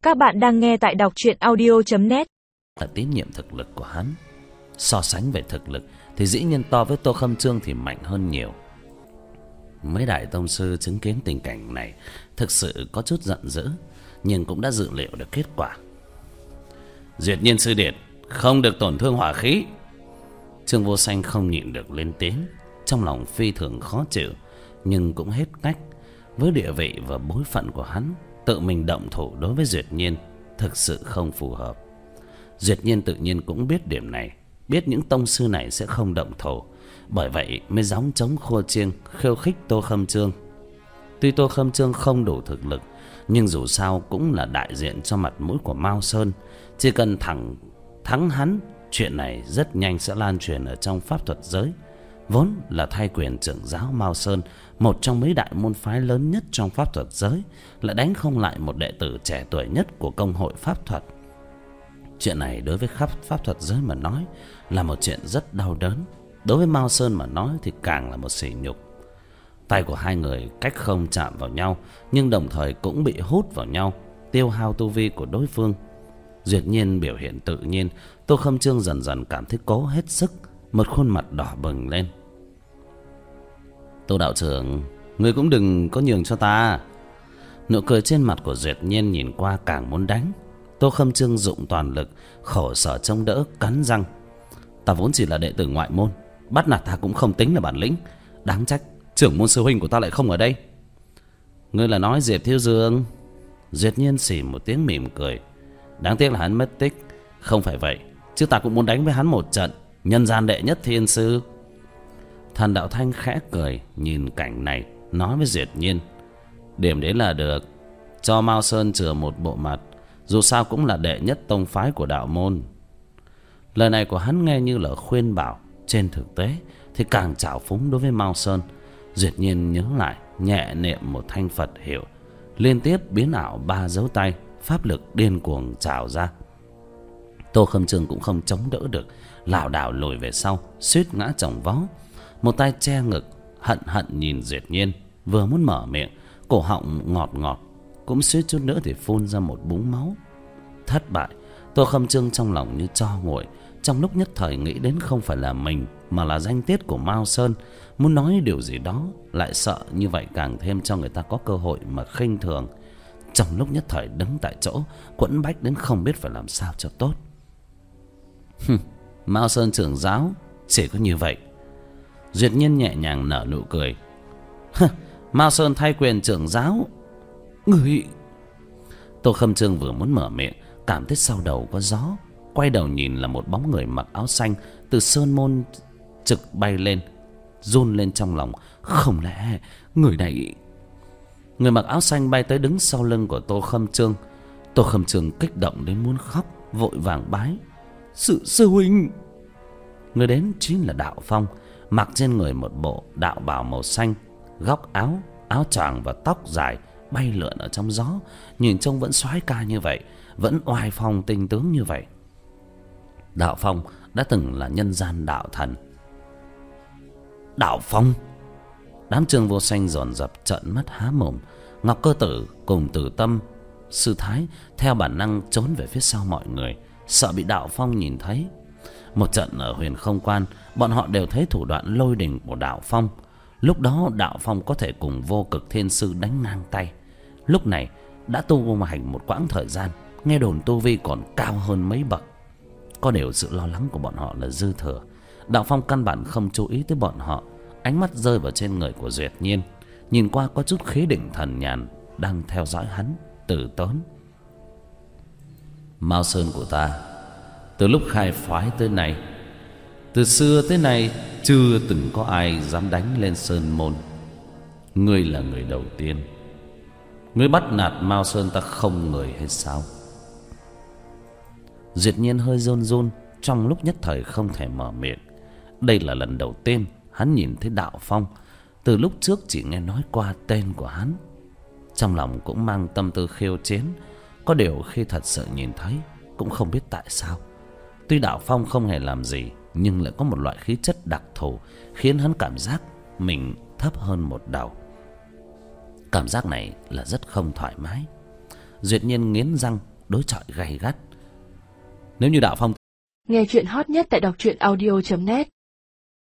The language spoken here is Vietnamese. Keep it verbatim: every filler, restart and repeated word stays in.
Các bạn đang nghe tại đọc truyện audio chấm net. Là tín nhiệm thực lực của hắn. So sánh về thực lực thì dĩ nhiên to với Tô Khâm Chương thì mạnh hơn nhiều. Mấy đại tông sư chứng kiến tình cảnh này thực sự có chút giận dữ, nhưng cũng đã dự liệu được kết quả. Duyệt Nhiên sư điệt, không được tổn thương hỏa khí. Trương Vô Sanh không nhịn được lên tiếng, trong lòng phi thường khó chịu, nhưng cũng hết cách. Với địa vị và bối phận của hắn, tự mình động thủ đối với Duyệt Nhiên thực sự không phù hợp. Duyệt Nhiên tự nhiên cũng biết điểm này, biết những tông sư này sẽ không động thủ, bởi vậy mới gióng trống khua chiêng khiêu khích Tô Khâm Chương. Tuy Tô Khâm Chương không đủ thực lực, nhưng dù sao cũng là đại diện cho mặt mũi của Mao Sơn. Chỉ cần thẳng thắng hắn, chuyện này rất nhanh sẽ lan truyền ở trong pháp thuật giới. Vốn là thay quyền trưởng giáo Mao Sơn, một trong mấy đại môn phái lớn nhất trong pháp thuật giới, lại đánh không lại một đệ tử trẻ tuổi nhất của công hội pháp thuật. Chuyện này đối với khắp pháp thuật giới mà nói là một chuyện rất đau đớn, đối với Mao Sơn mà nói thì càng là một sỉ nhục. Tay của hai người cách không chạm vào nhau, nhưng đồng thời cũng bị hút vào nhau, tiêu hao tu vi của đối phương. Duyệt Nhiên biểu hiện tự nhiên, Tô Khâm Chương dần dần cảm thấy cố hết sức, một khuôn mặt đỏ bừng lên. Tô đạo trưởng, ngươi cũng đừng có nhường cho ta. Nụ cười trên mặt của Duyệt Nhiên nhìn qua càng muốn đánh. Tô Khâm Chương dụng toàn lực, khổ sở chống đỡ, cắn răng. Ta vốn chỉ là đệ tử ngoại môn, bắt nạt ta cũng không tính là bản lĩnh. Đáng trách trưởng môn sư huynh của ta lại không ở đây. Ngươi là nói Diệp Thiếu Dương? Duyệt Nhiên xì một tiếng mỉm cười. Đáng tiếc là hắn mất tích. Không phải vậy, chứ ta cũng muốn đánh với hắn một trận. Nhân gian đệ nhất thiên sư. Thần Đạo Thanh khẽ cười nhìn cảnh này, nói với Duyệt Nhiên. Điểm đến là được, cho Mao Sơn chừa một bộ mặt, dù sao cũng là đệ nhất tông phái của đạo môn. Lời này của hắn nghe như là khuyên bảo, trên thực tế thì càng trào phúng đối với Mao Sơn. Duyệt Nhiên nhớ lại, nhẹ niệm một thanh Phật hiệu, liên tiếp biến ảo ba dấu tay, pháp lực điên cuồng trào ra. Tô Khâm Chương cũng không chống đỡ được, lảo đảo lùi về sau, suýt ngã chồng vó. Một tay che ngực, hận hận nhìn Duyệt Nhiên, vừa muốn mở miệng, cổ họng ngọt ngọt, cũng suýt chút nữa thì phun ra một búng máu. Thất bại, Tô Khâm Chương trong lòng như tro nguội, trong lúc nhất thời nghĩ đến không phải là mình mà là danh tiết của Mao Sơn. Muốn nói điều gì đó, lại sợ như vậy càng thêm cho người ta có cơ hội mà khinh thường. Trong lúc nhất thời đứng tại chỗ, quẫn bách đến không biết phải làm sao cho tốt. Mao Sơn trưởng giáo chỉ có như vậy. Duyệt Nhiên nhẹ nhàng nở nụ cười. Mao Sơn thay quyền trưởng giáo? Người... Tô Khâm Chương vừa muốn mở miệng, cảm thấy sau đầu có gió, quay đầu nhìn là một bóng người mặc áo xanh từ sơn môn trực bay lên, run lên trong lòng. Không lẽ người này... Người mặc áo xanh bay tới đứng sau lưng của Tô Khâm Chương. Tô Khâm Chương kích động đến muốn khóc, vội vàng bái. Sư, sư huynh. Người đến chính là Đạo Phong, mặc trên người một bộ đạo bào màu xanh, góc áo, áo choàng và tóc dài bay lượn ở trong gió, nhìn trông vẫn soái ca như vậy, vẫn oai phong tinh tướng như vậy. Đạo Phong đã từng là nhân gian đạo thần. Đạo Phong? Đám Trương Vô Sanh dồn dập trợn mắt há mồm. Ngọc Cơ Tử cùng Tử Tâm sư thái theo bản năng trốn về phía sau mọi người, sợ bị Đạo Phong nhìn thấy. Một trận ở Huyền Không Quan, bọn họ đều thấy thủ đoạn lôi đình của Đạo Phong. Lúc đó Đạo Phong có thể cùng Vô Cực Thiên Sư đánh ngang tay. Lúc này đã tu hành một quãng thời gian, nghe đồn tu vi còn cao hơn mấy bậc. Có điều sự lo lắng của bọn họ là dư thừa. Đạo Phong căn bản không chú ý tới bọn họ, ánh mắt rơi vào trên người của Duyệt Nhiên, nhìn qua có chút khí định thần nhàn, đang theo dõi hắn từ tốn. Mao Sơn của ta, từ lúc khai phái tới nay, từ xưa tới nay chưa từng có ai dám đánh lên Sơn môn. Ngươi là người đầu tiên. Ngươi bắt nạt Mao Sơn ta không người hay sao? Duyệt Nhiên hơi run run, trong lúc nhất thời không thể mở miệng. Đây là lần đầu tiên hắn nhìn thấy Đạo Phong. Từ lúc trước chỉ nghe nói qua tên của hắn, trong lòng cũng mang tâm tư khiêu chiến. Có điều khi thật sự nhìn thấy, cũng không biết tại sao, tuy Đạo Phong không hề làm gì, nhưng lại có một loại khí chất đặc thù, khiến hắn cảm giác mình thấp hơn một đầu. Cảm giác này là rất không thoải mái. Duyệt Nhiên nghiến răng, đối chọi gay gắt. Nếu như Đạo Phong Nghe chuyện hot nhất tại đọc truyện audio chấm net.